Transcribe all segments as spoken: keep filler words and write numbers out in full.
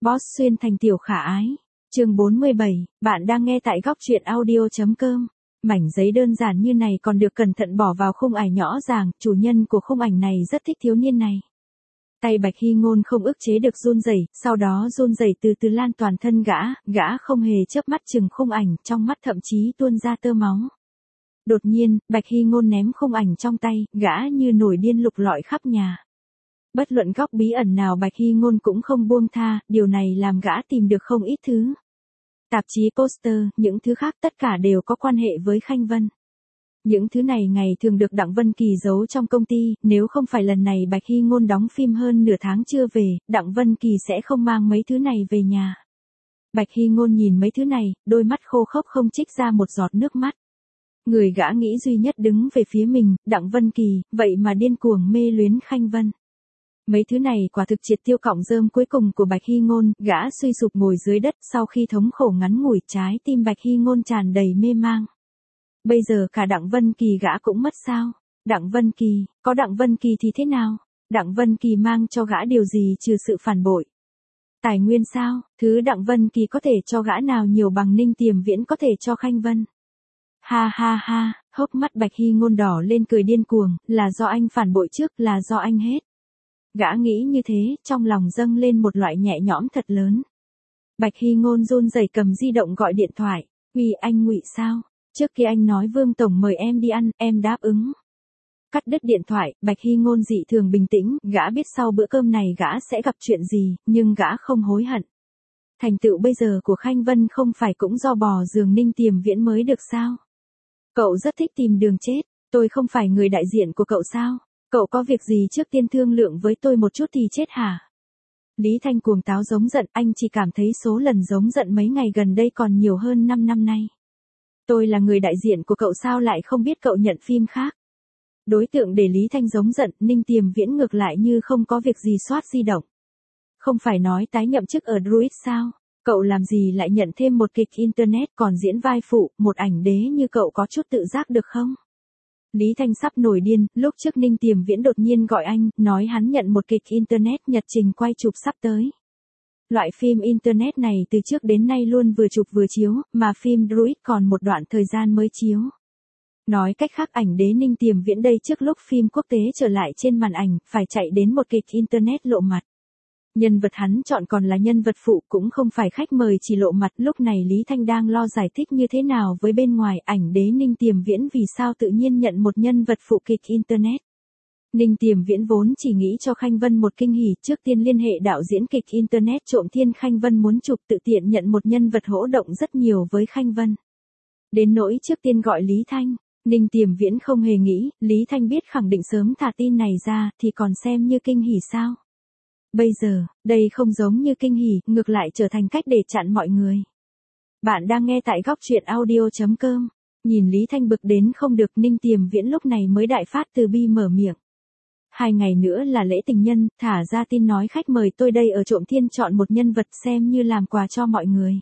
Boss xuyên thành tiểu khả ái. Chương bốn mươi bảy, bạn đang nghe tại góc truyện audio.com. Mảnh giấy đơn giản như này còn được cẩn thận bỏ vào khung ảnh nhỏ ràng, chủ nhân của khung ảnh này rất thích thiếu niên này. Tay Bạch Hy Ngôn không ức chế được run rẩy, sau đó run rẩy từ từ lan toàn thân gã, gã không hề chớp mắt chừng khung ảnh, trong mắt thậm chí tuôn ra tơ máu. Đột nhiên, Bạch Hy Ngôn ném khung ảnh trong tay, gã như nổi điên lục lọi khắp nhà. Bất luận góc bí ẩn nào Bạch Hy Ngôn cũng không buông tha, điều này làm gã tìm được không ít thứ. Tạp chí, poster, những thứ khác tất cả đều có quan hệ với Khanh Vân. Những thứ này ngày thường được Đặng Vân Kỳ giấu trong công ty, nếu không phải lần này Bạch Hy Ngôn đóng phim hơn nửa tháng chưa về, Đặng Vân Kỳ sẽ không mang mấy thứ này về nhà. Bạch Hy Ngôn nhìn mấy thứ này, đôi mắt khô khốc không trích ra một giọt nước mắt. Người gã nghĩ duy nhất đứng về phía mình, Đặng Vân Kỳ, vậy mà điên cuồng mê luyến Khanh Vân. Mấy thứ này quả thực triệt tiêu cọng rơm cuối cùng của Bạch Hy Ngôn, gã suy sụp ngồi dưới đất sau khi thống khổ ngắn ngủi, trái tim Bạch Hy Ngôn tràn đầy mê mang. Bây giờ cả Đặng Vân Kỳ gã cũng mất sao? Đặng Vân Kỳ, có Đặng Vân Kỳ thì thế nào? Đặng Vân Kỳ mang cho gã điều gì trừ sự phản bội? Tài nguyên sao? Thứ Đặng Vân Kỳ có thể cho gã nào nhiều bằng Ninh Tiềm Viễn có thể cho Khanh Vân? Ha ha ha, hốc mắt Bạch Hy Ngôn đỏ lên cười điên cuồng, là do anh phản bội trước, là do anh hết. Gã nghĩ như thế, trong lòng dâng lên một loại nhẹ nhõm thật lớn. Bạch Hy Ngôn run rẩy cầm di động gọi điện thoại. Uy, anh Ngụy sao? Trước khi anh nói Vương Tổng mời em đi ăn, em đáp ứng. Cắt đứt điện thoại, Bạch Hy Ngôn dị thường bình tĩnh, gã biết sau bữa cơm này gã sẽ gặp chuyện gì, nhưng gã không hối hận. Thành tựu bây giờ của Khanh Vân không phải cũng do bò giường Ninh Tiềm Viễn mới được sao? Cậu rất thích tìm đường chết, tôi không phải người đại diện của cậu sao? Cậu có việc gì trước tiên thương lượng với tôi một chút thì chết hả? Lý Thanh cuồng táo giống giận, anh chỉ cảm thấy số lần giống giận mấy ngày gần đây còn nhiều hơn năm năm nay. Tôi là người đại diện của cậu sao lại không biết cậu nhận phim khác? Đối tượng để Lý Thanh giống giận, Ninh Tiềm Viễn ngược lại như không có việc gì soát di động. Không phải nói tái nhậm chức ở Druid sao? Cậu làm gì lại nhận thêm một kịch internet còn diễn vai phụ, một ảnh đế như cậu có chút tự giác được không? Lý Thanh sắp nổi điên, lúc trước Ninh Tiềm Viễn đột nhiên gọi anh, nói hắn nhận một kịch internet nhật trình quay chụp sắp tới. Loại phim internet này từ trước đến nay luôn vừa chụp vừa chiếu, mà phim Druid còn một đoạn thời gian mới chiếu. Nói cách khác ảnh đế Ninh Tiềm Viễn đây trước lúc phim quốc tế trở lại trên màn ảnh, phải chạy đến một kịch internet lộ mặt. Nhân vật hắn chọn còn là nhân vật phụ cũng không phải khách mời chỉ lộ mặt. Lúc này Lý Thanh đang lo giải thích như thế nào với bên ngoài ảnh đế Ninh Tiềm Viễn vì sao tự nhiên nhận một nhân vật phụ kịch internet. Ninh Tiềm Viễn vốn chỉ nghĩ cho Khanh Vân một kinh hỉ, trước tiên liên hệ đạo diễn kịch internet trộm thiên Khanh Vân muốn chụp tự tiện nhận một nhân vật hỗ động rất nhiều với Khanh Vân. Đến nỗi trước tiên gọi Lý Thanh, Ninh Tiềm Viễn không hề nghĩ, Lý Thanh biết khẳng định sớm thả tin này ra thì còn xem như kinh hỉ sao. Bây giờ, đây không giống như kinh hỉ, ngược lại trở thành cách để chặn mọi người. Bạn đang nghe tại góc truyện audio.com. Nhìn Lý Thanh bực đến không được, Ninh Tiềm Viễn lúc này mới đại phát từ bi mở miệng. Hai ngày nữa là lễ tình nhân, thả ra tin nói khách mời tôi đây ở Trộm Thiên chọn một nhân vật xem như làm quà cho mọi người.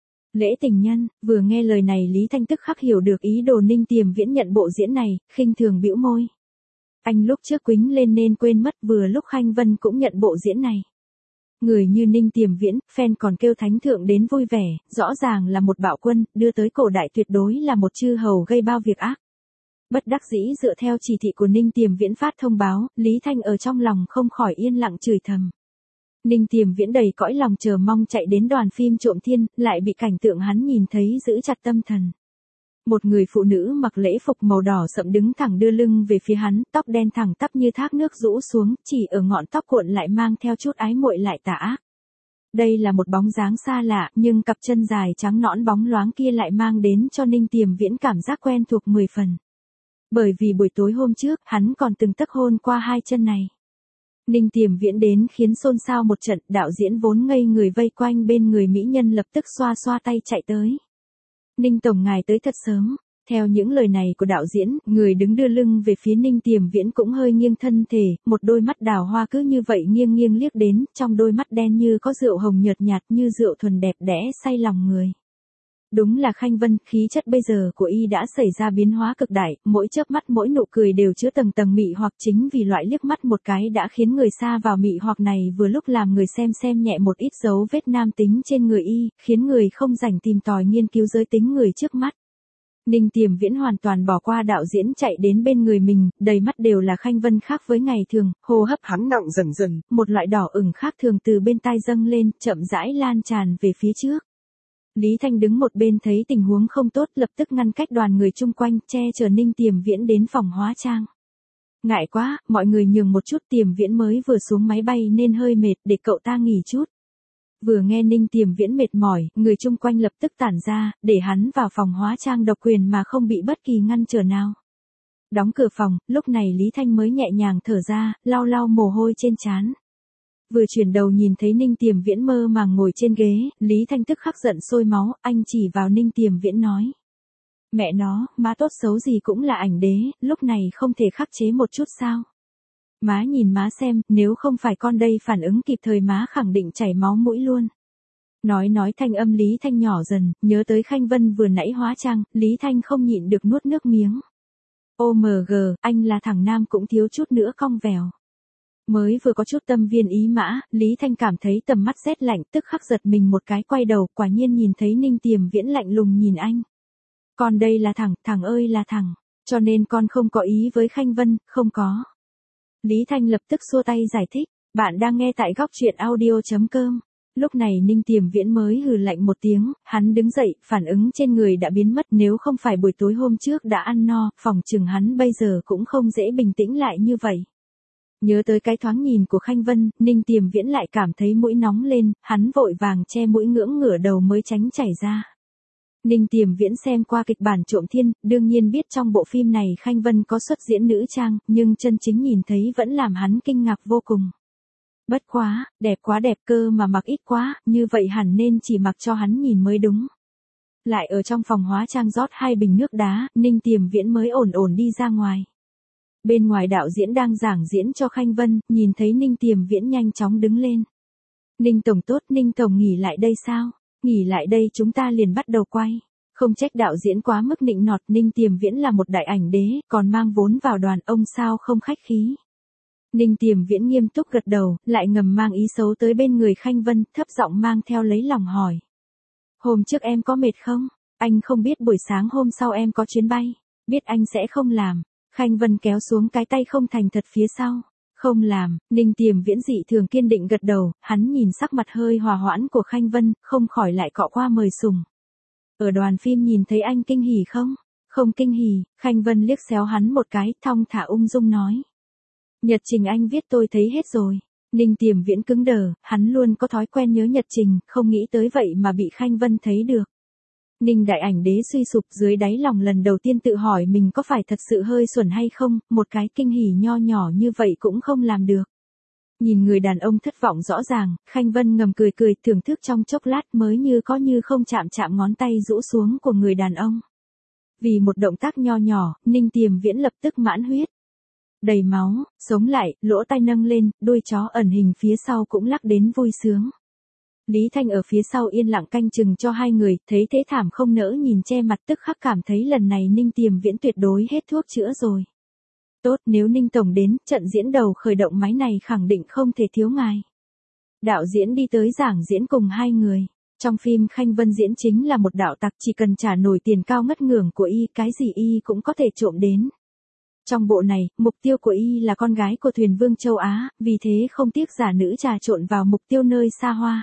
Lễ tình nhân, vừa nghe lời này Lý Thanh tức khắc hiểu được ý đồ Ninh Tiềm Viễn nhận bộ diễn này, khinh thường bĩu môi. Anh lúc trước quýnh lên nên quên mất vừa lúc Khanh Vân cũng nhận bộ diễn này. Người như Ninh Tiềm Viễn, fan còn kêu thánh thượng đến vui vẻ, rõ ràng là một bạo quân, đưa tới cổ đại tuyệt đối là một chư hầu gây bao việc ác. Bất đắc dĩ dựa theo chỉ thị của Ninh Tiềm Viễn phát thông báo, Lý Thanh ở trong lòng không khỏi yên lặng chửi thầm. Ninh Tiềm Viễn đầy cõi lòng chờ mong chạy đến đoàn phim Trộm Thiên, lại bị cảnh tượng hắn nhìn thấy giữ chặt tâm thần. Một người phụ nữ mặc lễ phục màu đỏ sậm đứng thẳng đưa lưng về phía hắn, tóc đen thẳng tắp như thác nước rũ xuống, chỉ ở ngọn tóc cuộn lại mang theo chút ái muội lại tà ác. Đây là một bóng dáng xa lạ, nhưng cặp chân dài trắng nõn bóng loáng kia lại mang đến cho Ninh Tiềm Viễn cảm giác quen thuộc mười phần. Bởi vì buổi tối hôm trước, hắn còn từng tấc hôn qua hai chân này. Ninh Tiềm Viễn đến khiến xôn xao một trận, đạo diễn vốn ngây người vây quanh bên người mỹ nhân lập tức xoa xoa tay chạy tới. Ninh Tổng ngài tới thật sớm. Theo những lời này của đạo diễn, người đứng đưa lưng về phía Ninh Tiềm Viễn cũng hơi nghiêng thân thể, một đôi mắt đào hoa cứ như vậy nghiêng nghiêng liếc đến, trong đôi mắt đen như có rượu hồng nhợt nhạt như rượu thuần đẹp đẽ say lòng người. Đúng là Khanh Vân, khí chất bây giờ của y đã xảy ra biến hóa cực đại, mỗi chớp mắt mỗi nụ cười đều chứa tầng tầng mị hoặc, chính vì loại liếc mắt một cái đã khiến người xa vào mị hoặc này vừa lúc làm người xem xem nhẹ một ít dấu vết nam tính trên người y, khiến người không rảnh tìm tòi nghiên cứu giới tính người trước mắt. Ninh Tiềm Viễn hoàn toàn bỏ qua đạo diễn chạy đến bên người mình, đầy mắt đều là Khanh Vân khác với ngày thường, hô hấp hắn nặng dần dần, một loại đỏ ửng khác thường từ bên tai dâng lên, chậm rãi lan tràn về phía trước. Lý Thanh đứng một bên thấy tình huống không tốt, lập tức ngăn cách đoàn người chung quanh, che chở Ninh Tiềm Viễn đến phòng hóa trang. Ngại quá, mọi người nhường một chút, Tiềm Viễn mới vừa xuống máy bay nên hơi mệt, để cậu ta nghỉ chút. Vừa nghe Ninh Tiềm Viễn mệt mỏi, người chung quanh lập tức tản ra, để hắn vào phòng hóa trang độc quyền mà không bị bất kỳ ngăn trở nào. Đóng cửa phòng, lúc này Lý Thanh mới nhẹ nhàng thở ra, lau lau mồ hôi trên trán. Vừa chuyển đầu nhìn thấy Ninh Tiềm Viễn mơ màng ngồi trên ghế, Lý Thanh tức khắc giận sôi máu, anh chỉ vào Ninh Tiềm Viễn nói. Mẹ nó, má tốt xấu gì cũng là ảnh đế, lúc này không thể khắc chế một chút sao? Má nhìn má xem, nếu không phải con đây phản ứng kịp thời má khẳng định chảy máu mũi luôn. Nói nói thanh âm Lý Thanh nhỏ dần, nhớ tới Khanh Vân vừa nãy hóa trang, Lý Thanh không nhịn được nuốt nước miếng. ô em giê, anh là thằng nam cũng thiếu chút nữa cong vèo. Mới vừa có chút tâm viên ý mã, Lý Thanh cảm thấy tầm mắt rét lạnh, tức khắc giật mình một cái quay đầu, quả nhiên nhìn thấy Ninh Tiềm Viễn lạnh lùng nhìn anh. Con đây là thằng, thằng ơi là thằng, cho nên con không có ý với Khanh Vân, không có. Lý Thanh lập tức xua tay giải thích, bạn đang nghe tại góc truyện audio chấm com. Lúc này Ninh Tiềm Viễn mới hừ lạnh một tiếng, hắn đứng dậy, phản ứng trên người đã biến mất, nếu không phải buổi tối hôm trước đã ăn no, phòng chừng hắn bây giờ cũng không dễ bình tĩnh lại như vậy. Nhớ tới cái thoáng nhìn của Khanh Vân, Ninh Tiềm Viễn lại cảm thấy mũi nóng lên, hắn vội vàng che mũi ngưỡng ngửa đầu mới tránh chảy ra. Ninh Tiềm Viễn xem qua kịch bản Trộm Thiên, đương nhiên biết trong bộ phim này Khanh Vân có xuất diễn nữ trang, nhưng chân chính nhìn thấy vẫn làm hắn kinh ngạc vô cùng. Bất quá, đẹp quá đẹp cơ mà mặc ít quá, như vậy hẳn nên chỉ mặc cho hắn nhìn mới đúng. Lại ở trong phòng hóa trang rót hai bình nước đá, Ninh Tiềm Viễn mới ổn ổn đi ra ngoài. Bên ngoài đạo diễn đang giảng diễn cho Khanh Vân, nhìn thấy Ninh Tiềm Viễn nhanh chóng đứng lên. Ninh Tổng tốt, Ninh Tổng nghỉ lại đây sao? Nghỉ lại đây chúng ta liền bắt đầu quay. Không trách đạo diễn quá mức nịnh nọt, Ninh Tiềm Viễn là một đại ảnh đế, còn mang vốn vào đoàn, ông sao không khách khí. Ninh Tiềm Viễn nghiêm túc gật đầu, lại ngầm mang ý xấu tới bên người Khanh Vân, thấp giọng mang theo lấy lòng hỏi. Hôm trước em có mệt không? Anh không biết buổi sáng hôm sau em có chuyến bay. Biết anh sẽ không làm. Khanh Vân kéo xuống cái tay không thành thật phía sau. Không làm, Ninh Tiềm Viễn dị thường kiên định gật đầu, hắn nhìn sắc mặt hơi hòa hoãn của Khanh Vân, không khỏi lại cọ qua mời sùng. Ở đoàn phim nhìn thấy anh kinh hỉ không? Không kinh hỉ, Khanh Vân liếc xéo hắn một cái, thong thả ung dung nói. Nhật trình anh viết tôi thấy hết rồi. Ninh Tiềm Viễn cứng đờ, hắn luôn có thói quen nhớ nhật trình, không nghĩ tới vậy mà bị Khanh Vân thấy được. Ninh đại ảnh đế suy sụp dưới đáy lòng lần đầu tiên tự hỏi mình có phải thật sự hơi xuẩn hay không, một cái kinh hỉ nho nhỏ như vậy cũng không làm được. Nhìn người đàn ông thất vọng rõ ràng, Khanh Vân ngầm cười cười thưởng thức trong chốc lát mới như có như không chạm chạm ngón tay rũ xuống của người đàn ông. Vì một động tác nho nhỏ, Ninh Tiềm Viễn lập tức mãn huyết. Đầy máu, sống lại, lỗ tai nâng lên, đuôi chó ẩn hình phía sau cũng lắc đến vui sướng. Lý Thanh ở phía sau yên lặng canh chừng cho hai người, thấy thế thảm không nỡ nhìn che mặt tức khắc cảm thấy lần này Ninh Tiềm Viễn tuyệt đối hết thuốc chữa rồi. Tốt, nếu Ninh Tổng đến, trận diễn đầu khởi động máy này khẳng định không thể thiếu ngài. Đạo diễn đi tới giảng diễn cùng hai người. Trong phim Khanh Vân diễn chính là một đạo tặc, chỉ cần trả nổi tiền cao ngất ngưởng của y, cái gì y cũng có thể trộm đến. Trong bộ này, mục tiêu của y là con gái của thuyền vương châu Á, vì thế không tiếc giả nữ trà trộn vào mục tiêu nơi xa hoa.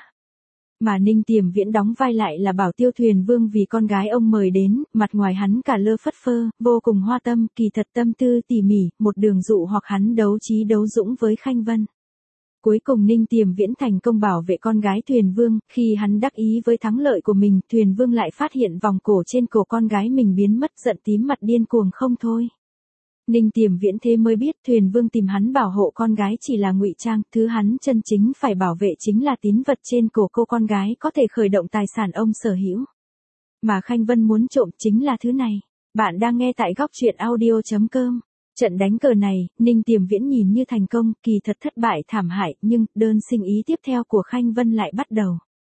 Mà Ninh Tiềm Viễn đóng vai lại là bảo tiêu thuyền vương vì con gái ông mời đến, mặt ngoài hắn cả lơ phất phơ, vô cùng hoa tâm, kỳ thật tâm tư tỉ mỉ, một đường dụ hoặc hắn đấu trí đấu dũng với Khanh Vân. Cuối cùng Ninh Tiềm Viễn thành công bảo vệ con gái thuyền vương, khi hắn đắc ý với thắng lợi của mình, thuyền vương lại phát hiện vòng cổ trên cổ con gái mình biến mất, giận tím mặt điên cuồng không thôi. Ninh Tiềm Viễn thế mới biết thuyền vương tìm hắn bảo hộ con gái chỉ là ngụy trang, thứ hắn chân chính phải bảo vệ chính là tín vật trên cổ cô con gái có thể khởi động tài sản ông sở hữu. Mà Khanh Vân muốn trộm chính là thứ này. Bạn đang nghe tại góc truyện audio chấm com. Trận đánh cờ này, Ninh Tiềm Viễn nhìn như thành công, kỳ thật thất bại thảm hại, nhưng đơn sinh ý tiếp theo của Khanh Vân lại bắt đầu.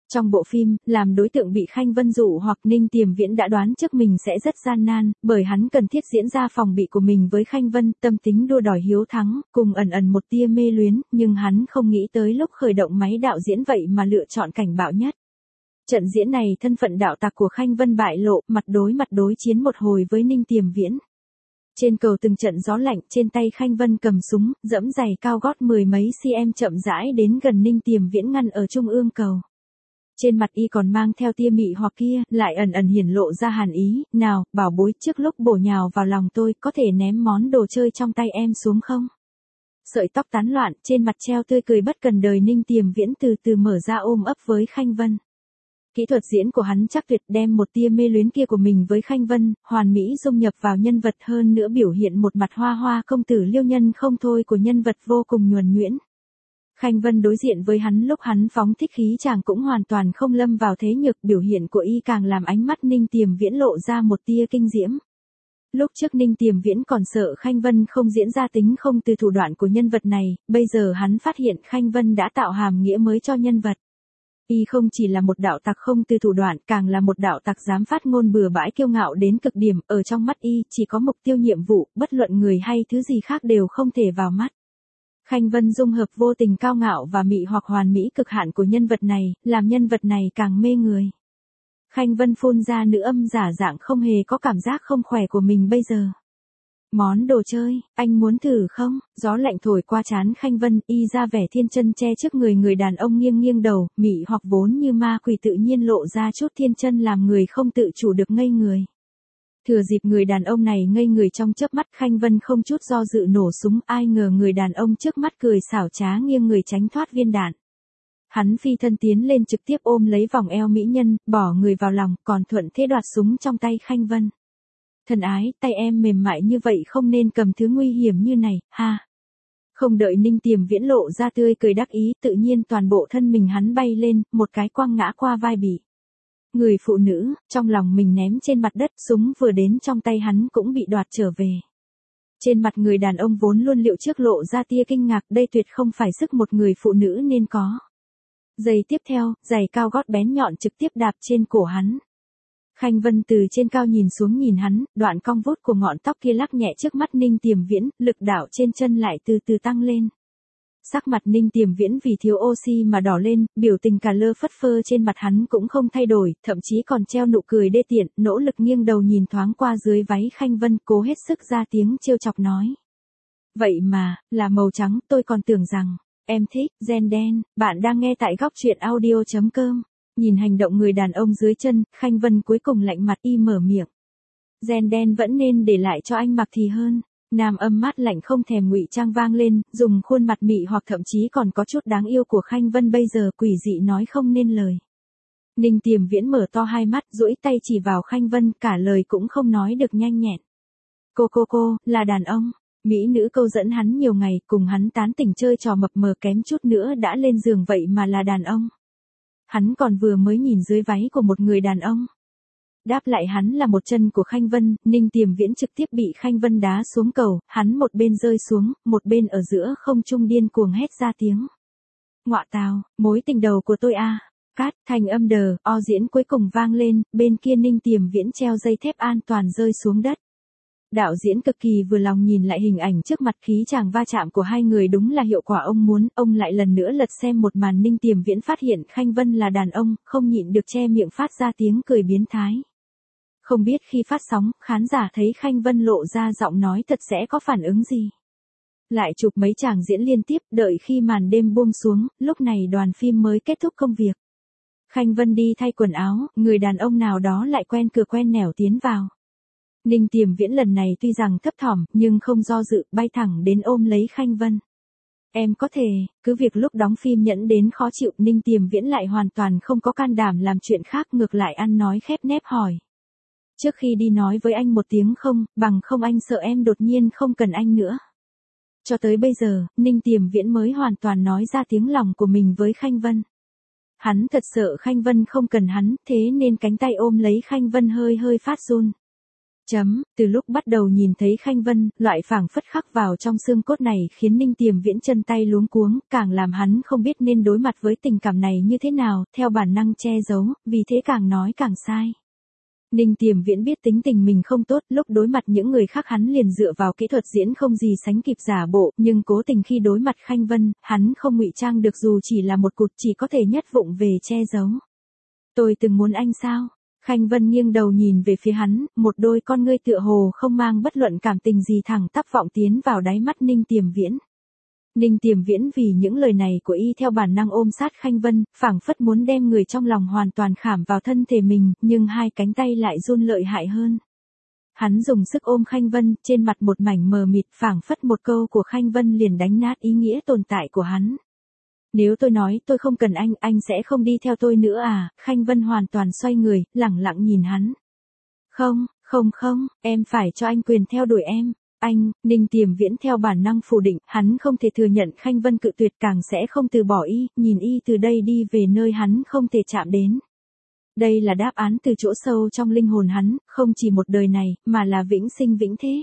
Trong bộ phim, làm đối tượng bị Khanh Vân dụ hoặc Ninh Tiềm Viễn đã đoán trước mình sẽ rất gian nan, bởi hắn cần thiết diễn ra phòng bị của mình với Khanh Vân, tâm tính đua đòi hiếu thắng, cùng ẩn ẩn một tia mê luyến, nhưng hắn không nghĩ tới lúc khởi động máy đạo diễn vậy mà lựa chọn cảnh bạo nhất. Trận diễn này thân phận đạo tặc của Khanh Vân bại lộ, mặt đối mặt đối chiến một hồi với Ninh Tiềm Viễn. Trên cầu từng trận gió lạnh, trên tay Khanh Vân cầm súng, dẫm giày cao gót mười mấy cm chậm rãi đến gần Ninh Tiềm Viễn ngăn ở trung ương cầu. Trên mặt y còn mang theo tia mị hoặc kia, lại ẩn ẩn hiển lộ ra hàn ý, nào, bảo bối, trước lúc bổ nhào vào lòng tôi, có thể ném món đồ chơi trong tay em xuống không? Sợi tóc tán loạn, trên mặt treo tươi cười bất cần đời, Ninh Tiềm Viễn từ từ mở ra ôm ấp với Khanh Vân. Kỹ thuật diễn của hắn chắc tuyệt, đem một tia mê luyến kia của mình với Khanh Vân, hoàn mỹ dung nhập vào nhân vật, hơn nữa biểu hiện một mặt hoa hoa công tử liêu nhân không thôi của nhân vật vô cùng nhuần nhuyễn. Khanh Vân đối diện với hắn lúc hắn phóng thích khí chàng cũng hoàn toàn không lâm vào thế nhược, biểu hiện của y càng làm ánh mắt Ninh Tiềm Viễn lộ ra một tia kinh diễm. Lúc trước Ninh Tiềm Viễn còn sợ Khanh Vân không diễn ra tính không từ thủ đoạn của nhân vật này, bây giờ hắn phát hiện Khanh Vân đã tạo hàm nghĩa mới cho nhân vật. Y không chỉ là một đạo tặc không từ thủ đoạn, càng là một đạo tặc dám phát ngôn bừa bãi kiêu ngạo đến cực điểm, ở trong mắt y chỉ có mục tiêu nhiệm vụ, bất luận người hay thứ gì khác đều không thể vào mắt. Khanh Vân dung hợp vô tình cao ngạo và mị hoặc hoàn mỹ cực hạn của nhân vật này, làm nhân vật này càng mê người. Khanh Vân phun ra nữ âm giả dạng không hề có cảm giác không khỏe của mình bây giờ. Món đồ chơi, anh muốn thử không? Gió lạnh thổi qua trán Khanh Vân, y ra vẻ thiên chân che trước người người đàn ông nghiêng nghiêng đầu, mị hoặc vốn như ma quỷ tự nhiên lộ ra chút thiên chân làm người không tự chủ được ngây người. Thừa dịp người đàn ông này ngây người trong chớp mắt, Khanh Vân không chút do dự nổ súng, ai ngờ người đàn ông trước mắt cười xảo trá nghiêng người tránh thoát viên đạn. Hắn phi thân tiến lên trực tiếp ôm lấy vòng eo mỹ nhân, bỏ người vào lòng, còn thuận thế đoạt súng trong tay Khanh Vân. Thân ái, tay em mềm mại như vậy không nên cầm thứ nguy hiểm như này, ha. Không đợi Ninh Tiềm Viễn lộ ra tươi cười đắc ý, tự nhiên toàn bộ thân mình hắn bay lên, một cái quăng ngã qua vai bị. Người phụ nữ, trong lòng mình ném trên mặt đất, súng vừa đến trong tay hắn cũng bị đoạt trở về. Trên mặt người đàn ông vốn luôn liệu trước lộ ra tia kinh ngạc, đây tuyệt không phải sức một người phụ nữ nên có. Giây tiếp theo, giày cao gót bén nhọn trực tiếp đạp trên cổ hắn. Khanh Vân từ trên cao nhìn xuống nhìn hắn, đoạn cong vút của ngọn tóc kia lắc nhẹ trước mắt Ninh Tiềm Viễn, lực đảo trên chân lại từ từ tăng lên. Sắc mặt Ninh Tiềm Viễn vì thiếu oxy mà đỏ lên, biểu tình cả lơ phất phơ trên mặt hắn cũng không thay đổi, thậm chí còn treo nụ cười đê tiện, nỗ lực nghiêng đầu nhìn thoáng qua dưới váy Khanh Vân, cố hết sức ra tiếng trêu chọc nói. Vậy mà, là màu trắng, tôi còn tưởng rằng, em thích, gen đen, bạn đang nghe tại góc truyện audio chấm com. Nhìn hành động người đàn ông dưới chân, Khanh Vân cuối cùng lạnh mặt y mở miệng. Gen đen vẫn nên để lại cho anh mặc thì hơn. Nam âm mát lạnh không thèm ngụy trang vang lên, dùng khuôn mặt mị hoặc thậm chí còn có chút đáng yêu của Khanh Vân bây giờ quỷ dị nói không nên lời. Ninh Tiềm Viễn mở to hai mắt, duỗi tay chỉ vào Khanh Vân, cả lời cũng không nói được nhanh nhẹn. Cô cô cô, là đàn ông. Mỹ nữ câu dẫn hắn nhiều ngày, cùng hắn tán tỉnh chơi trò mập mờ kém chút nữa đã lên giường, vậy mà là đàn ông. Hắn còn vừa mới nhìn dưới váy của một người đàn ông. Đáp lại hắn là một chân của Khanh Vân, Ninh Tiềm Viễn trực tiếp bị Khanh Vân đá xuống cầu, hắn một bên rơi xuống, một bên ở giữa không trung điên cuồng hét ra tiếng. Ngọa tào, mối tình đầu của tôi a. Cát, thành âm đờ, o diễn cuối cùng vang lên, bên kia Ninh Tiềm Viễn treo dây thép an toàn rơi xuống đất. Đạo diễn cực kỳ vừa lòng nhìn lại hình ảnh trước mặt, khí chàng va chạm của hai người đúng là hiệu quả ông muốn, ông lại lần nữa lật xem một màn. Ninh Tiềm Viễn phát hiện Khanh Vân là đàn ông, không nhịn được che miệng phát ra tiếng cười biến thái. Không biết khi phát sóng, khán giả thấy Khanh Vân lộ ra giọng nói thật sẽ có phản ứng gì. Lại chụp mấy tràng diễn liên tiếp, đợi khi màn đêm buông xuống, lúc này đoàn phim mới kết thúc công việc. Khanh Vân đi thay quần áo, người đàn ông nào đó lại quen cửa quen nẻo tiến vào. Ninh Tiềm Viễn lần này tuy rằng thấp thỏm, nhưng không do dự, bay thẳng đến ôm lấy Khanh Vân. Em có thể, cứ việc lúc đóng phim nhẫn đến khó chịu, Ninh Tiềm Viễn lại hoàn toàn không có can đảm làm chuyện khác, ngược lại ăn nói khép nép hỏi. Trước khi đi nói với anh một tiếng không, bằng không anh sợ em đột nhiên không cần anh nữa. Cho tới bây giờ, Ninh Tiềm Viễn mới hoàn toàn nói ra tiếng lòng của mình với Khanh Vân. Hắn thật sợ Khanh Vân không cần hắn, thế nên cánh tay ôm lấy Khanh Vân hơi hơi phát run. Chấm, từ lúc bắt đầu nhìn thấy Khanh Vân, loại phảng phất khắc vào trong xương cốt này khiến Ninh Tiềm Viễn chân tay luống cuống, càng làm hắn không biết nên đối mặt với tình cảm này như thế nào, theo bản năng che giấu, vì thế càng nói càng sai. Ninh Tiềm Viễn biết tính tình mình không tốt, lúc đối mặt những người khác hắn liền dựa vào kỹ thuật diễn không gì sánh kịp giả bộ, nhưng cố tình khi đối mặt Khanh Vân, hắn không ngụy trang được dù chỉ là một cụt, chỉ có thể nhất vụng về che giấu. Tôi từng muốn anh sao? Khanh Vân nghiêng đầu nhìn về phía hắn, một đôi con ngươi tựa hồ không mang bất luận cảm tình gì thẳng tắp vọng tiến vào đáy mắt Ninh Tiềm Viễn. Ninh Tiềm Viễn vì những lời này của y theo bản năng ôm sát Khanh Vân, phảng phất muốn đem người trong lòng hoàn toàn khảm vào thân thể mình, nhưng hai cánh tay lại run lợi hại hơn. Hắn dùng sức ôm Khanh Vân, trên mặt một mảnh mờ mịt, phảng phất một câu của Khanh Vân liền đánh nát ý nghĩa tồn tại của hắn. Nếu tôi nói tôi không cần anh, anh sẽ không đi theo tôi nữa à? Khanh Vân hoàn toàn xoay người, lẳng lặng nhìn hắn. Không, không không, em phải cho anh quyền theo đuổi em. Anh, Ninh Tiềm Viễn theo bản năng phủ định, hắn không thể thừa nhận Khanh Vân cự tuyệt, càng sẽ không từ bỏ y, nhìn y từ đây đi về nơi hắn không thể chạm đến. Đây là đáp án từ chỗ sâu trong linh hồn hắn, không chỉ một đời này, mà là vĩnh sinh vĩnh thế.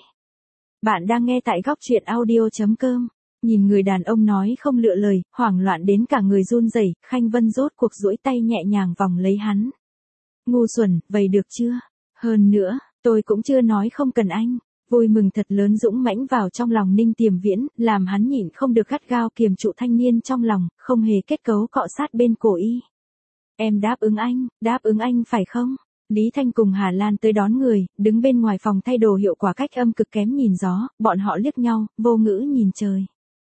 Bạn đang nghe tại góc truyện audio chấm com. Nhìn người đàn ông nói không lựa lời, hoảng loạn đến cả người run rẩy, Khanh Vân rốt cuộc duỗi tay nhẹ nhàng vòng lấy hắn. Ngu xuẩn, vậy được chưa? Hơn nữa, tôi cũng chưa nói không cần anh. Vui mừng thật lớn dũng mãnh vào trong lòng Ninh Tiềm Viễn, làm hắn nhịn không được gắt gao kiềm trụ thanh niên trong lòng, không hề kết cấu cọ sát bên cổ y. Em đáp ứng anh, đáp ứng anh phải không? Lý Thanh cùng Hà Lan tới đón người, đứng bên ngoài phòng thay đồ hiệu quả cách âm cực kém nhìn gió, bọn họ liếc nhau, vô ngữ nhìn trời.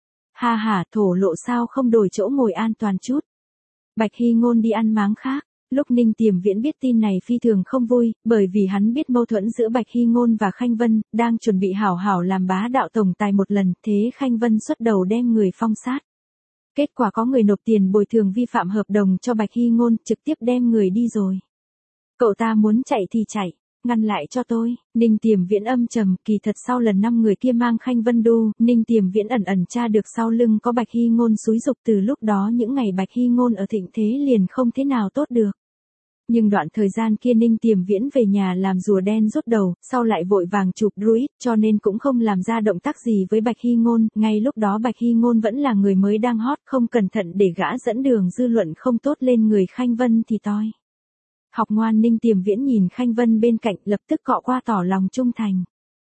Ha ha, thổ lộ sao không đổi chỗ ngồi an toàn chút. Bạch Hy Ngôn đi ăn máng khác. Lúc Ninh Tiềm Viễn biết tin này phi thường không vui, bởi vì hắn biết mâu thuẫn giữa Bạch Hy Ngôn và Khanh Vân, đang chuẩn bị hảo hảo làm bá đạo tổng tài một lần, thế Khanh Vân xuất đầu đem người phong sát. Kết quả có người nộp tiền bồi thường vi phạm hợp đồng cho Bạch Hy Ngôn, trực tiếp đem người đi rồi. Cậu ta muốn chạy thì chạy, ngăn lại cho tôi. Ninh Tiềm Viễn âm trầm, kỳ thật sau lần năm người kia mang Khanh Vân đu, Ninh Tiềm Viễn ẩn ẩn tra được sau lưng có Bạch Hy Ngôn xúi giục, từ lúc đó những ngày Bạch Hy Ngôn ở thịnh thế liền không thế nào tốt được. Nhưng đoạn thời gian kia Ninh Tiềm Viễn về nhà làm rùa đen rút đầu, sau lại vội vàng chụp druid, cho nên cũng không làm ra động tác gì với Bạch Hy Ngôn, ngay lúc đó Bạch Hy Ngôn vẫn là người mới đang hot, không cẩn thận để gã dẫn đường dư luận không tốt lên người Khanh Vân thì toi. Học ngoan Ninh Tiềm Viễn nhìn Khanh Vân bên cạnh, lập tức cọ qua tỏ lòng trung thành.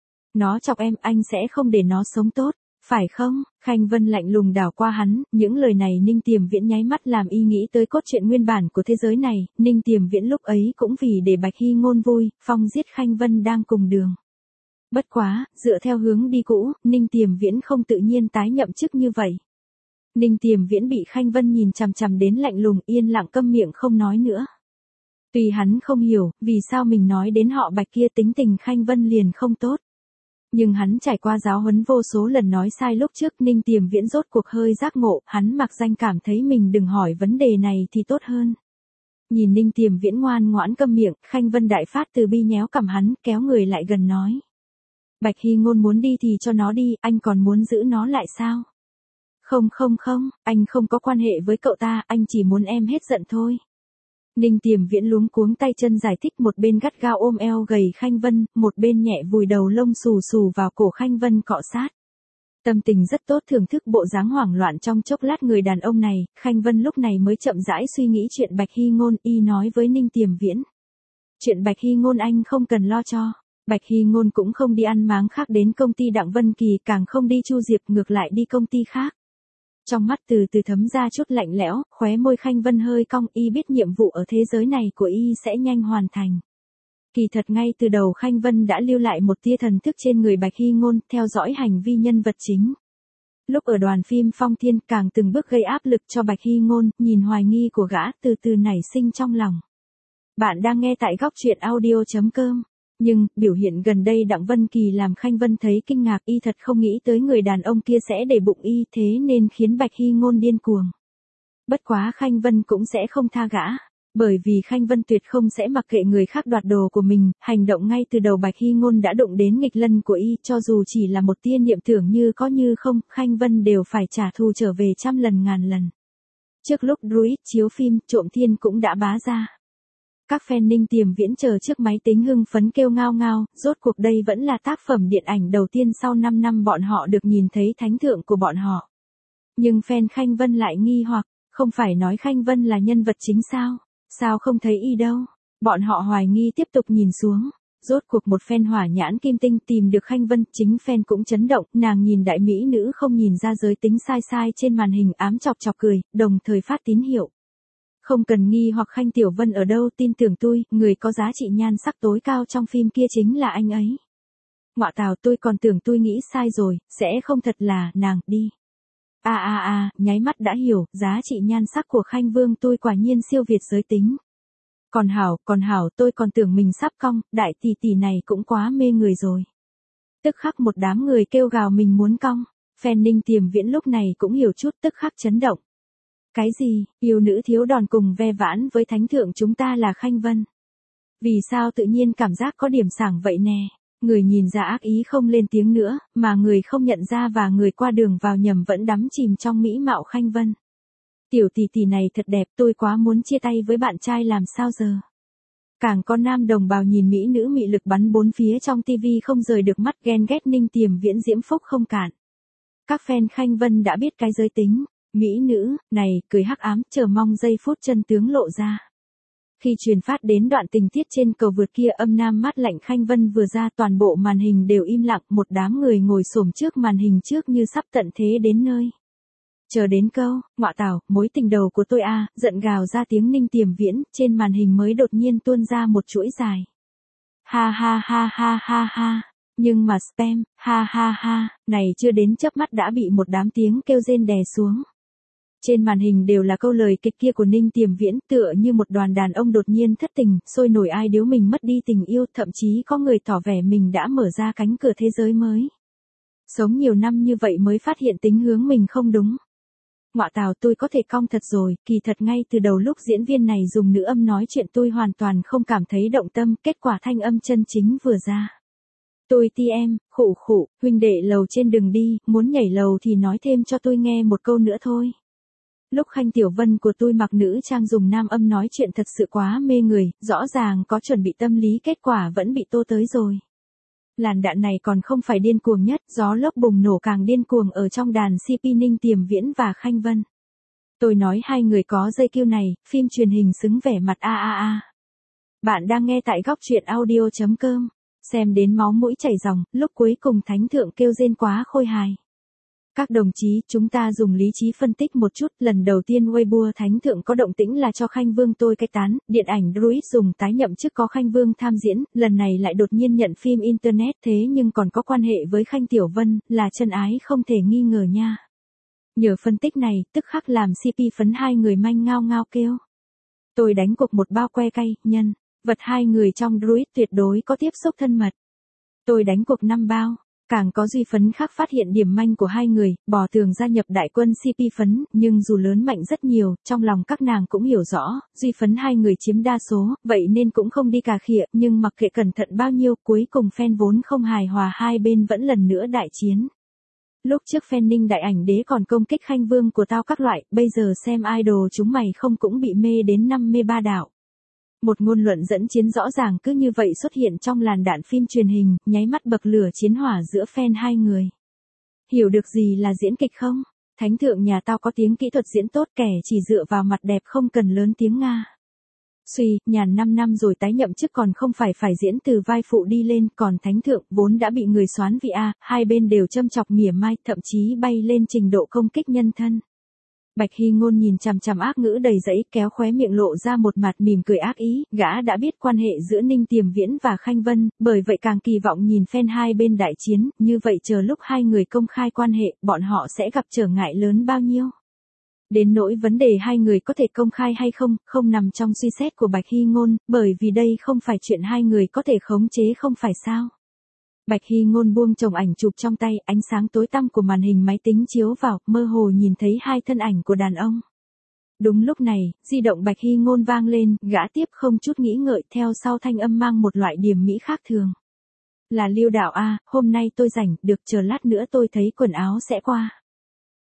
Nó chọc em, anh sẽ không để nó sống tốt, phải không? Khanh Vân lạnh lùng đảo qua hắn, những lời này Ninh Tiềm Viễn nháy mắt làm y nghĩ tới cốt truyện nguyên bản của thế giới này, Ninh Tiềm Viễn lúc ấy cũng vì để Bạch Hy Ngôn vui, phong giết Khanh Vân đang cùng đường. Bất quá, dựa theo hướng đi cũ, Ninh Tiềm Viễn không tự nhiên tái nhậm chức như vậy. Ninh Tiềm Viễn bị Khanh Vân nhìn chằm chằm đến lạnh lùng, yên lặng câm miệng không nói nữa. Tuy hắn không hiểu, vì sao mình nói đến họ Bạch kia tính tình Khanh Vân liền không tốt. Nhưng hắn trải qua giáo huấn vô số lần nói sai lúc trước, Ninh Tiềm Viễn rốt cuộc hơi giác ngộ, hắn mặc danh cảm thấy mình đừng hỏi vấn đề này thì tốt hơn. Nhìn Ninh Tiềm Viễn ngoan ngoãn câm miệng, Khanh Vân đại phát từ bi nhéo cằm hắn, kéo người lại gần nói. Bạch Hy Ngôn muốn đi thì cho nó đi, anh còn muốn giữ nó lại sao? Không không không, anh không có quan hệ với cậu ta, anh chỉ muốn em hết giận thôi. Ninh Tiềm Viễn luống cuống tay chân giải thích, một bên gắt gao ôm eo gầy Khanh Vân, một bên nhẹ vùi đầu lông xù xù vào cổ Khanh Vân cọ sát. Tâm tình rất tốt, thưởng thức bộ dáng hoảng loạn trong chốc lát người đàn ông này, Khanh Vân lúc này mới chậm rãi suy nghĩ chuyện Bạch Hy Ngôn, y nói với Ninh Tiềm Viễn. Chuyện Bạch Hy Ngôn anh không cần lo cho. Bạch Hy Ngôn cũng không đi ăn máng khác đến công ty Đặng Vân Kỳ, càng không đi Chu Diệp, ngược lại đi công ty khác. Trong mắt từ từ thấm ra chút lạnh lẽo, khóe môi Khanh Vân hơi cong, y biết nhiệm vụ ở thế giới này của y sẽ nhanh hoàn thành. Kỳ thật ngay từ đầu Khanh Vân đã lưu lại một tia thần thức trên người Bạch Hy Ngôn, theo dõi hành vi nhân vật chính. Lúc ở đoàn phim Phong Thiên càng từng bước gây áp lực cho Bạch Hy Ngôn, nhìn hoài nghi của gã từ từ nảy sinh trong lòng. Bạn đang nghe tại góc truyện audio chấm com. Nhưng, biểu hiện gần đây Đặng Vân Kỳ làm Khanh Vân thấy kinh ngạc, y thật không nghĩ tới người đàn ông kia sẽ để bụng y, thế nên khiến Bạch Hy Ngôn điên cuồng. Bất quá Khanh Vân cũng sẽ không tha gã, bởi vì Khanh Vân tuyệt không sẽ mặc kệ người khác đoạt đồ của mình, hành động ngay từ đầu Bạch Hy Ngôn đã đụng đến nghịch lân của y, cho dù chỉ là một tia niệm tưởng như có như không, Khanh Vân đều phải trả thù trở về trăm lần ngàn lần. Trước lúc Druid chiếu phim, Trộm Thiên cũng đã bá ra. Các fan Ninh Tiềm Viễn chờ trước máy tính hưng phấn kêu ngao ngao, rốt cuộc đây vẫn là tác phẩm điện ảnh đầu tiên sau năm năm bọn họ được nhìn thấy thánh thượng của bọn họ. Nhưng fan Khanh Vân lại nghi hoặc, không phải nói Khanh Vân là nhân vật chính sao? Sao không thấy y đâu? Bọn họ hoài nghi tiếp tục nhìn xuống. Rốt cuộc một fan hỏa nhãn kim tinh tìm được Khanh Vân, chính fan cũng chấn động, nàng nhìn đại mỹ nữ không nhìn ra giới tính sai sai trên màn hình ám chọc chọc cười, đồng thời phát tín hiệu. Không cần nghi hoặc Khanh Tiểu Vân ở đâu, tin tưởng tôi, người có giá trị nhan sắc tối cao trong phim kia chính là anh ấy. Ngọa tào, tôi còn tưởng tôi nghĩ sai rồi, sẽ không thật là nàng đi. A a a, nháy mắt đã hiểu, giá trị nhan sắc của Khanh Vương tôi quả nhiên siêu việt giới tính. Còn hảo, còn hảo, tôi còn tưởng mình sắp cong, đại tỷ tỷ này cũng quá mê người rồi. Tức khắc một đám người kêu gào mình muốn cong, fan Ninh Tiềm Viễn lúc này cũng hiểu chút, tức khắc chấn động. Cái gì, yêu nữ thiếu đòn cùng ve vãn với thánh thượng chúng ta là Khanh Vân. Vì sao tự nhiên cảm giác có điểm sảng vậy nè, người nhìn ra ác ý không lên tiếng nữa, mà người không nhận ra và người qua đường vào nhầm vẫn đắm chìm trong mỹ mạo Khanh Vân. Tiểu tỷ tỷ này thật đẹp, tôi quá muốn chia tay với bạn trai làm sao giờ. Càng có nam đồng bào nhìn mỹ nữ mị lực bắn bốn phía trong tivi không rời được mắt, ghen ghét Ninh Tiềm Viễn diễm phúc không cạn. Các fan Khanh Vân đã biết cái giới tính, mỹ nữ, này, cười hắc ám, chờ mong giây phút chân tướng lộ ra. Khi truyền phát đến đoạn tình tiết trên cầu vượt kia, âm nam mát lạnh Khanh Vân vừa ra, toàn bộ màn hình đều im lặng, một đám người ngồi xổm trước màn hình trước như sắp tận thế đến nơi. Chờ đến câu, ngọa tảo, mối tình đầu của tôi a, giận gào ra tiếng Ninh Tiềm Viễn, trên màn hình mới đột nhiên tuôn ra một chuỗi dài. Ha ha ha ha ha ha, nhưng mà spam, ha ha ha, này chưa đến chớp mắt đã bị một đám tiếng kêu rên đè xuống. Trên màn hình đều là câu lời kịch kia của Ninh Tiềm Viễn, tựa như một đoàn đàn ông đột nhiên thất tình, sôi nổi ai điếu mình mất đi tình yêu, thậm chí có người tỏ vẻ mình đã mở ra cánh cửa thế giới mới. Sống nhiều năm như vậy mới phát hiện tính hướng mình không đúng. Ngọa tào, tôi có thể cong thật rồi, kỳ thật ngay từ đầu lúc diễn viên này dùng nữ âm nói chuyện tôi hoàn toàn không cảm thấy động tâm, kết quả thanh âm chân chính vừa ra. Tôi ti em, khụ khụ, huynh đệ lầu trên đừng đi, muốn nhảy lầu thì nói thêm cho tôi nghe một câu nữa thôi. Lúc Khanh Tiểu Vân của tôi mặc nữ trang dùng nam âm nói chuyện thật sự quá mê người, rõ ràng có chuẩn bị tâm lý, kết quả vẫn bị tô tới rồi. Làn đạn này còn không phải điên cuồng nhất, gió lốc bùng nổ càng điên cuồng ở trong đàn xê pê Ninh Tiềm Viễn và Khanh Vân. Tôi nói hai người có dây kiêu này, phim truyền hình xứng vẻ mặt a a a. Bạn đang nghe tại góc truyện audio chấm com, xem đến máu mũi chảy ròng, lúc cuối cùng thánh thượng kêu rên quá khôi hài. Các đồng chí, chúng ta dùng lý trí phân tích một chút, lần đầu tiên Weibo thánh thượng có động tĩnh là cho Khanh Vương tôi cái tán, điện ảnh Druid dùng tái nhậm chức có Khanh Vương tham diễn, lần này lại đột nhiên nhận phim internet, thế nhưng còn có quan hệ với Khanh Tiểu Vân, là chân ái không thể nghi ngờ nha. Nhờ phân tích này, tức khắc làm xê pê phấn hai người manh ngao ngao kêu. Tôi đánh cuộc một bao que cay, nhân vật hai người trong Druid tuyệt đối có tiếp xúc thân mật. Tôi đánh cuộc năm bao. Càng có Duy Phấn khác phát hiện điểm manh của hai người, bỏ tường gia nhập đại quân xê pê Phấn, nhưng dù lớn mạnh rất nhiều, trong lòng các nàng cũng hiểu rõ, Duy Phấn hai người chiếm đa số, vậy nên cũng không đi cà khịa, nhưng mặc kệ cẩn thận bao nhiêu, cuối cùng fan vốn không hài hòa hai bên vẫn lần nữa đại chiến. Lúc trước fan Ninh Đại Ảnh Đế còn công kích Khanh Vương của tao các loại, bây giờ xem idol chúng mày không cũng bị mê đến năm mê ba đạo. Một ngôn luận dẫn chiến rõ ràng cứ như vậy xuất hiện trong làn đạn phim truyền hình, nháy mắt bậc lửa chiến hỏa giữa fan hai người. Hiểu được gì là diễn kịch không? Thánh thượng nhà tao có tiếng kỹ thuật diễn tốt, kẻ chỉ dựa vào mặt đẹp không cần lớn tiếng Nga. Suy, nhàn năm năm rồi tái nhậm chức còn không phải phải diễn từ vai phụ đi lên, còn thánh thượng vốn đã bị người soán vị A, hai bên đều châm chọc mỉa mai, thậm chí bay lên trình độ công kích nhân thân. Bạch Hy Ngôn nhìn chằm chằm ác ngữ đầy rẫy, kéo khóe miệng lộ ra một mặt mỉm cười ác ý, gã đã biết quan hệ giữa Ninh Tiềm Viễn và Khanh Vân, bởi vậy càng kỳ vọng nhìn fan hai bên đại chiến, như vậy chờ lúc hai người công khai quan hệ, bọn họ sẽ gặp trở ngại lớn bao nhiêu. Đến nỗi vấn đề hai người có thể công khai hay không, không nằm trong suy xét của Bạch Hy Ngôn, bởi vì đây không phải chuyện hai người có thể khống chế không phải sao. Bạch Hy Ngôn buông chồng ảnh chụp trong tay, ánh sáng tối tăm của màn hình máy tính chiếu vào, mơ hồ nhìn thấy hai thân ảnh của đàn ông. Đúng lúc này, di động Bạch Hy Ngôn vang lên, gã tiếp không chút nghĩ ngợi, theo sau thanh âm mang một loại điểm mỹ khác thường. Là Lưu Đạo a, hôm nay tôi rảnh, được chờ lát nữa tôi thấy quần áo sẽ qua.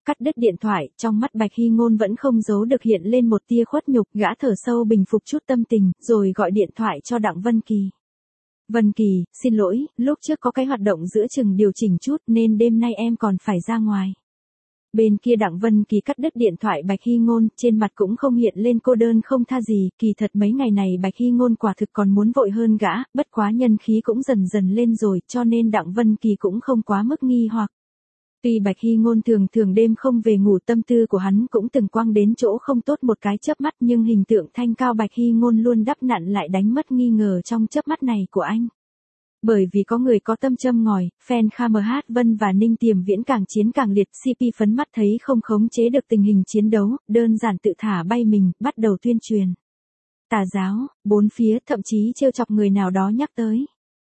cắt đứt điện thoại, trong mắt Bạch Hy Ngôn vẫn không giấu được hiện lên một tia khuất nhục, gã thở sâu bình phục chút tâm tình, rồi gọi điện thoại cho Đặng Vân Kỳ. Vân Kỳ, xin lỗi, lúc trước có cái hoạt động giữa chừng điều chỉnh chút nên đêm nay em còn phải ra ngoài. Bên kia Đặng Vân Kỳ cắt đứt điện thoại Bạch Hy Ngôn, trên mặt cũng không hiện lên cô đơn không tha gì, kỳ thật mấy ngày này Bạch Hy Ngôn quả thực còn muốn vội hơn gã, bất quá nhân khí cũng dần dần lên rồi, cho nên Đặng Vân Kỳ cũng không quá mức nghi hoặc. Tuy Bạch Hy Ngôn thường thường đêm không về ngủ, tâm tư của hắn cũng từng quăng đến chỗ không tốt một cái chớp mắt, nhưng hình tượng thanh cao Bạch Hy Ngôn luôn đắp nặn lại đánh mất nghi ngờ trong chớp mắt này của anh. Bởi vì có người có tâm châm ngòi, fan Kha em hát Vân và Ninh Tiềm Viễn càng chiến càng liệt, xê pê phấn mắt thấy không khống chế được tình hình chiến đấu, đơn giản tự thả bay mình, bắt đầu tuyên truyền. Tà giáo, bốn phía, thậm chí trêu chọc người nào đó nhắc tới.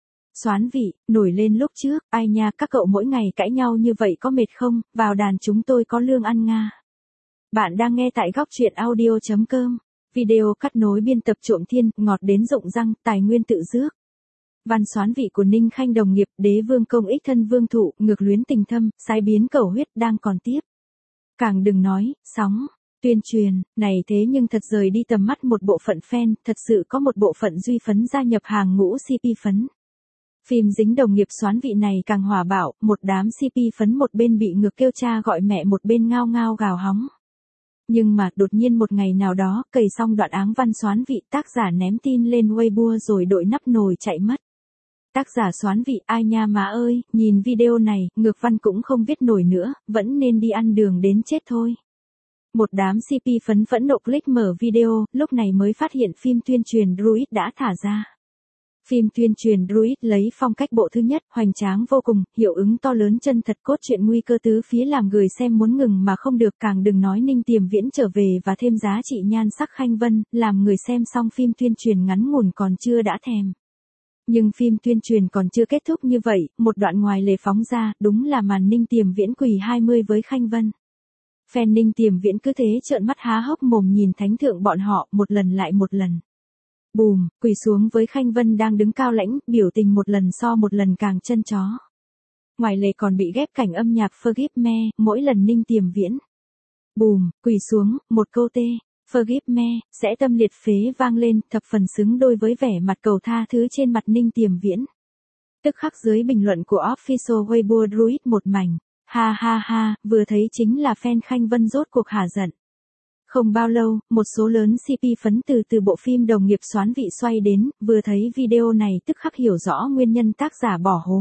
Soán vị, nổi lên lúc trước, ai nha, các cậu mỗi ngày cãi nhau như vậy có mệt không, vào đàn chúng tôi có lương ăn nga. Bạn đang nghe tại góc truyện audio chấm com. Video cắt nối biên tập Trộm Thiên, ngọt đến rụng răng, tài nguyên tự dước. Văn soán vị của Ninh Khanh đồng nghiệp, đế vương công ích thân vương thụ, ngược luyến tình thâm, sai biến cầu huyết đang còn tiếp. Càng đừng nói, sóng, tuyên truyền, này thế nhưng thật rời đi tầm mắt một bộ phận fan, thật sự có một bộ phận duy phấn gia nhập hàng ngũ xê pê phấn. Phim dính đồng nghiệp soán vị này càng hỏa bạo, một đám xê pê phấn một bên bị ngược kêu cha gọi mẹ một bên ngao ngao gào hóng. Nhưng mà đột nhiên một ngày nào đó, cày xong đoạn áng văn soán vị, tác giả ném tin lên Weibo rồi đội nắp nồi chạy mất. Tác giả soán vị, ai nha má ơi, nhìn video này, ngược văn cũng không viết nổi nữa, vẫn nên đi ăn đường đến chết thôi. Một đám xê pê phấn phẫn nộ click mở video, lúc này mới phát hiện phim tuyên truyền Druid đã thả ra. Phim tuyên truyền Druid lấy phong cách bộ thứ nhất, hoành tráng vô cùng, hiệu ứng to lớn chân thật, cốt truyện nguy cơ tứ phía làm người xem muốn ngừng mà không được, càng đừng nói Ninh Tiềm Viễn trở về và thêm giá trị nhan sắc Khanh Vân, làm người xem xong phim tuyên truyền ngắn ngủn còn chưa đã thèm. Nhưng phim tuyên truyền còn chưa kết thúc như vậy, một đoạn ngoài lề phóng ra, đúng là màn Ninh Tiềm Viễn quỳ hai mươi với Khanh Vân. Fan Ninh Tiềm Viễn cứ thế trợn mắt há hốc mồm nhìn thánh thượng bọn họ, một lần lại một lần. Bùm, quỳ xuống với Khanh Vân đang đứng cao lãnh, biểu tình một lần so một lần càng chân chó. Ngoài lề còn bị ghép cảnh âm nhạc Forgive Me, mỗi lần Ninh Tiềm Viễn. Bùm, quỳ xuống, một câu tê. Forgive Me, sẽ tâm liệt phế vang lên, thập phần xứng đôi với vẻ mặt cầu tha thứ trên mặt Ninh Tiềm Viễn. Tức khắc dưới bình luận của official Weibo Druid một mảnh. Ha ha ha, vừa thấy chính là fan Khanh Vân rốt cuộc hả giận. Không bao lâu, một số lớn xê pê phấn từ từ bộ phim đồng nghiệp soán vị xoay đến, vừa thấy video này tức khắc hiểu rõ nguyên nhân tác giả bỏ hố.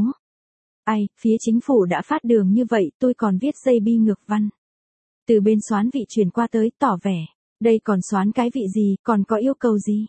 Ai, phía chính phủ đã phát đường như vậy, tôi còn viết dây bi ngược văn. Từ bên soán vị chuyển qua tới, tỏ vẻ. Đây còn soán cái vị gì, còn có yêu cầu gì?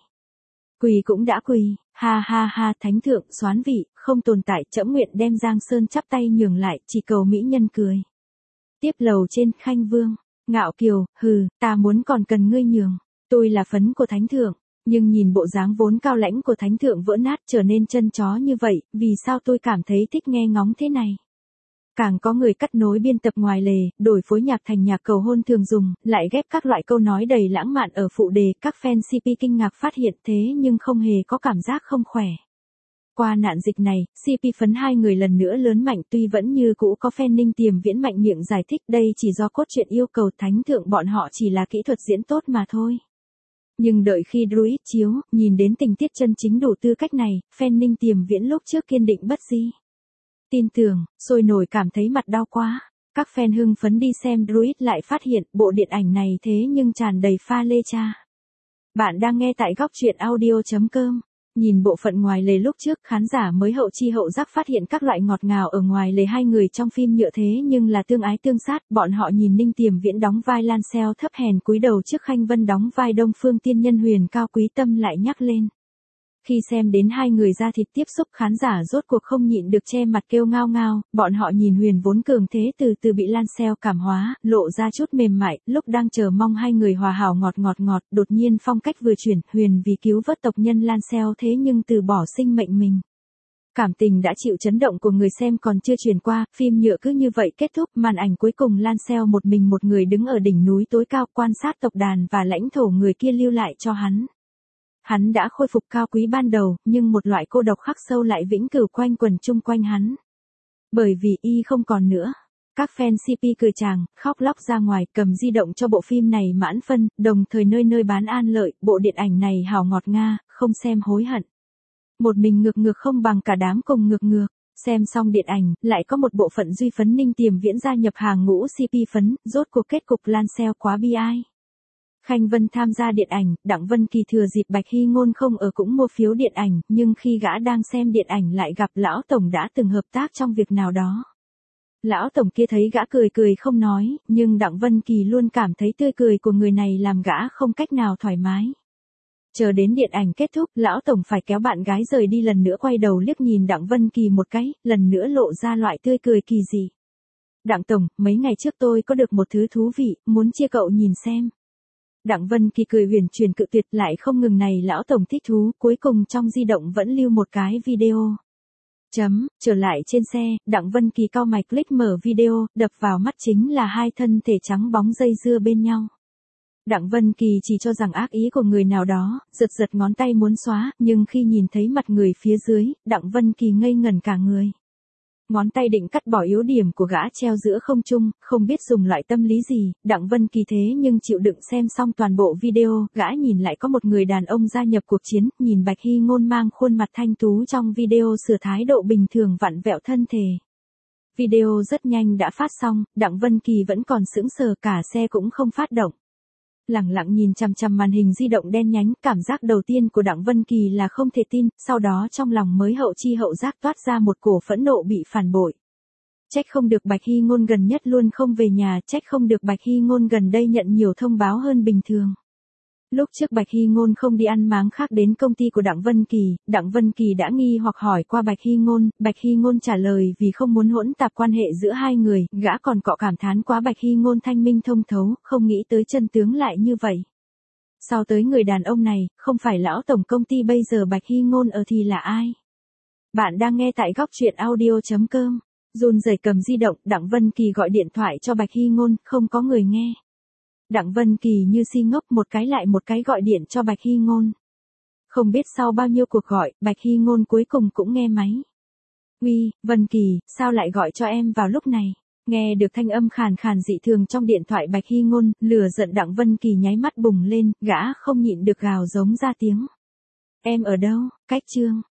Quỳ cũng đã quỳ, ha ha ha, thánh thượng, soán vị, không tồn tại, trẫm nguyện đem Giang Sơn chắp tay nhường lại, chỉ cầu mỹ nhân cười. Tiếp lầu trên, Khanh Vương, ngạo kiều, hừ, ta muốn còn cần ngươi nhường, tôi là phấn của thánh thượng, nhưng nhìn bộ dáng vốn cao lãnh của thánh thượng vỡ nát trở nên chân chó như vậy, vì sao tôi cảm thấy thích nghe ngóng thế này? Càng có người cắt nối biên tập ngoài lề, đổi phối nhạc thành nhạc cầu hôn thường dùng, lại ghép các loại câu nói đầy lãng mạn ở phụ đề, các fan xê pê kinh ngạc phát hiện thế nhưng không hề có cảm giác không khỏe. Qua nạn dịch này, xê pê phấn hai người lần nữa lớn mạnh, tuy vẫn như cũ có fan Ninh Tiềm Viễn mạnh miệng giải thích đây chỉ do cốt truyện yêu cầu thánh thượng bọn họ chỉ là kỹ thuật diễn tốt mà thôi. Nhưng đợi khi Druid chiếu, nhìn đến tình tiết chân chính đủ tư cách này, fan Ninh Tiềm Viễn lúc trước kiên định bất di. Tin tưởng, sôi nổi cảm thấy mặt đau quá. Các fan hưng phấn đi xem Druid lại phát hiện bộ điện ảnh này thế nhưng tràn đầy pha lê cha. Bạn đang nghe tại góc truyện audio chấm com. Nhìn bộ phận ngoài lề lúc trước, khán giả mới hậu chi hậu giác phát hiện các loại ngọt ngào ở ngoài lề hai người trong phim nhựa thế nhưng là tương ái tương sát. Bọn họ nhìn Ninh Tiềm Viễn đóng vai Lan Xeo thấp hèn cúi đầu trước Khanh Vân đóng vai Đông Phương Tiên Nhân huyền cao quý, tâm lại nhắc lên. Khi xem đến hai người ra thịt tiếp xúc, khán giả rốt cuộc không nhịn được che mặt kêu ngao ngao, bọn họ nhìn Huyền vốn cường thế từ từ bị Lan Xeo cảm hóa, lộ ra chút mềm mại, lúc đang chờ mong hai người hòa hảo ngọt ngọt ngọt, đột nhiên phong cách vừa chuyển, Huyền vì cứu vớt tộc nhân Lan Xeo thế nhưng từ bỏ sinh mệnh mình. Cảm tình đã chịu chấn động của người xem còn chưa truyền qua, phim nhựa cứ như vậy kết thúc, màn ảnh cuối cùng Lan Xeo một mình một người đứng ở đỉnh núi tối cao quan sát tộc đàn và lãnh thổ người kia lưu lại cho hắn. Hắn đã khôi phục cao quý ban đầu, nhưng một loại cô độc khắc sâu lại vĩnh cửu quanh quẩn chung quanh hắn. Bởi vì y không còn nữa. các fan xê pê cười chàng, khóc lóc ra ngoài, cầm di động cho bộ phim này mãn phân, đồng thời nơi nơi bán an lợi, bộ điện ảnh này hào ngọt nga, không xem hối hận. Một mình ngược ngược không bằng cả đám cùng ngược ngược. Xem xong điện ảnh, lại có một bộ phận Duy Phấn Ninh Tiềm Viễn gia nhập hàng ngũ xê pê phấn, rốt cuộc kết cục lan xeo quá bi ai. Khanh Vân tham gia điện ảnh, Đặng Vân Kỳ thừa dịp Bạch Hy Ngôn không ở cũng mua phiếu điện ảnh, nhưng khi gã đang xem điện ảnh lại gặp lão tổng đã từng hợp tác trong việc nào đó. Lão tổng kia thấy gã cười cười không nói, nhưng Đặng Vân Kỳ luôn cảm thấy tươi cười của người này làm gã không cách nào thoải mái. Chờ đến điện ảnh kết thúc, lão tổng phải kéo bạn gái rời đi, lần nữa quay đầu liếc nhìn Đặng Vân Kỳ một cái, lần nữa lộ ra loại tươi cười kỳ dị. Đặng tổng, mấy ngày trước tôi có được một thứ thú vị, muốn chia cậu nhìn xem. Đặng Vân Kỳ cười huyền truyền cự tuyệt, lại không ngừng này lão tổng thích thú, cuối cùng trong di động vẫn lưu một cái video. Chấm, trở lại trên xe, Đặng Vân Kỳ cau mày click mở video, đập vào mắt chính là hai thân thể trắng bóng dây dưa bên nhau. Đặng Vân Kỳ chỉ cho rằng ác ý của người nào đó, giật giật ngón tay muốn xóa, nhưng khi nhìn thấy mặt người phía dưới, Đặng Vân Kỳ ngây ngẩn cả người. Ngón tay định cắt bỏ yếu điểm của gã treo giữa không trung, không biết dùng loại tâm lý gì, Đặng Vân Kỳ thế nhưng chịu đựng xem xong toàn bộ video, gã nhìn lại có một người đàn ông gia nhập cuộc chiến, nhìn Bạch Hy Ngôn mang khuôn mặt thanh tú trong video sửa thái độ bình thường vặn vẹo thân thể. Video rất nhanh đã phát xong, Đặng Vân Kỳ vẫn còn sững sờ, cả xe cũng không phát động. Lẳng lặng nhìn chằm chằm màn hình di động đen nhánh, cảm giác đầu tiên của Đặng Vân Kỳ là không thể tin, sau đó trong lòng mới hậu chi hậu giác toát ra một cổ phẫn nộ bị phản bội. Trách không được Bạch Hy Ngôn gần nhất luôn không về nhà, trách không được Bạch Hy Ngôn gần đây nhận nhiều thông báo hơn bình thường. Lúc trước Bạch Hy Ngôn không đi ăn máng khác đến công ty của Đặng Vân Kỳ, Đặng Vân Kỳ đã nghi hoặc hỏi qua Bạch Hy Ngôn, Bạch Hy Ngôn trả lời vì không muốn hỗn tạp quan hệ giữa hai người, gã còn cọ cảm thán quá Bạch Hy Ngôn thanh minh thông thấu, không nghĩ tới chân tướng lại như vậy. Sau tới người đàn ông này, không phải lão tổng công ty bây giờ Bạch Hy Ngôn ở thì là ai? Bạn đang nghe tại góc truyện audio chấm com. Run rẩy cầm di động, Đặng Vân Kỳ gọi điện thoại cho Bạch Hy Ngôn, không có người nghe. Đặng Vân Kỳ như si ngốc một cái lại một cái gọi điện cho Bạch Hy Ngôn. Không biết sau bao nhiêu cuộc gọi, Bạch Hy Ngôn cuối cùng cũng nghe máy. Uy, Vân Kỳ, sao lại gọi cho em vào lúc này? Nghe được thanh âm khàn khàn dị thường trong điện thoại Bạch Hy Ngôn, lửa giận Đặng Vân Kỳ nháy mắt bùng lên, gã không nhịn được gào giống ra tiếng. Em ở đâu, cách Trương?